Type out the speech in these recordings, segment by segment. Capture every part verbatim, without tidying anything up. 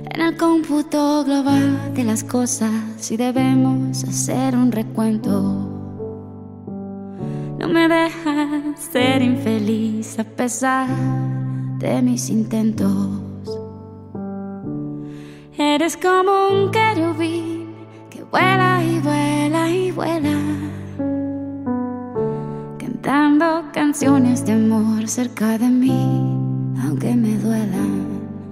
en el cómputo global de las cosas y debemos hacer un recuento. No me dejas ser infeliz a pesar de mis intentos. Eres como un querubín que vuela y vuela y vuela, cantando canciones de amor cerca de mí, aunque me duelan.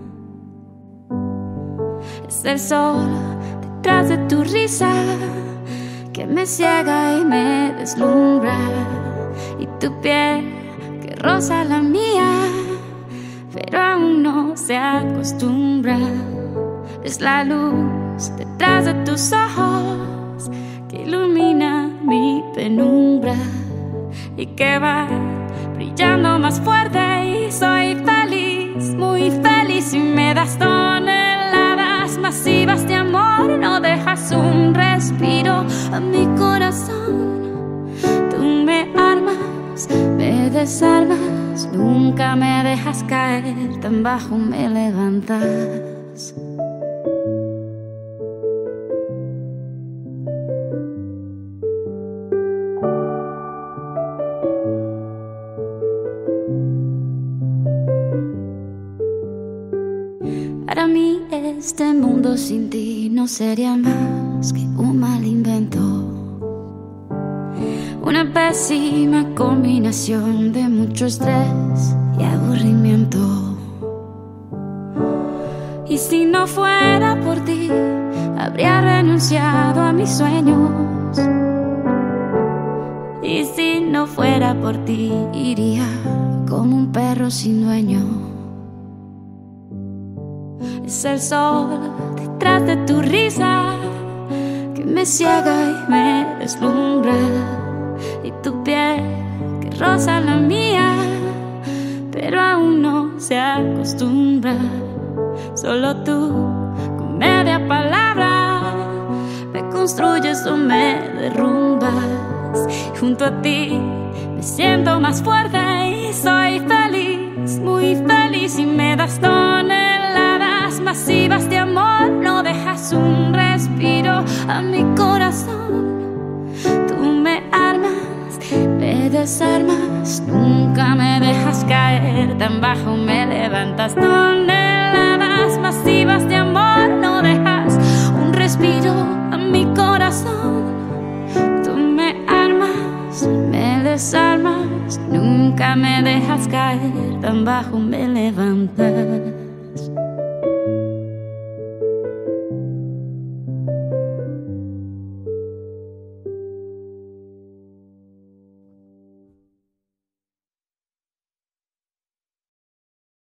Es el sol detrás de tu risa que me ciega y me deslumbra, y tu piel que roza la mía, pero aún no se acostumbra. Es la luz detrás de tus ojos que ilumina mi penumbra y que va brillando más fuerte, y soy feliz, muy feliz, y me das toneladas masivas de amor. No dejas un respiro a mi corazón. Tú me armas, me desarmas, nunca me dejas caer, tan bajo me levantas. Para mí este mundo sin ti no sería más que un mal invento, una pésima combinación de mucho estrés y aburrimiento. Y si no fuera por ti, habría renunciado a mis sueños. Y si no fuera por ti, iría como un perro sin dueño. Es el sol detrás de tu risa que me ciega y me deslumbra, y tu piel que roza la mía, pero aún no se acostumbra. Solo tú, con media palabra, me construyes o me derrumbas. Y junto a ti me siento más fuerte y soy feliz, muy feliz, y me das toneladas masivas de amor. No dejas un respiro a mi corazón. Tú me armas, me desarmas, nunca me dejas caer, tan bajo me levantas. Toneladas masivas de amor. No dejas un respiro a mi corazón. Tú me armas, me desarmas, nunca me dejas caer, tan bajo me levantas.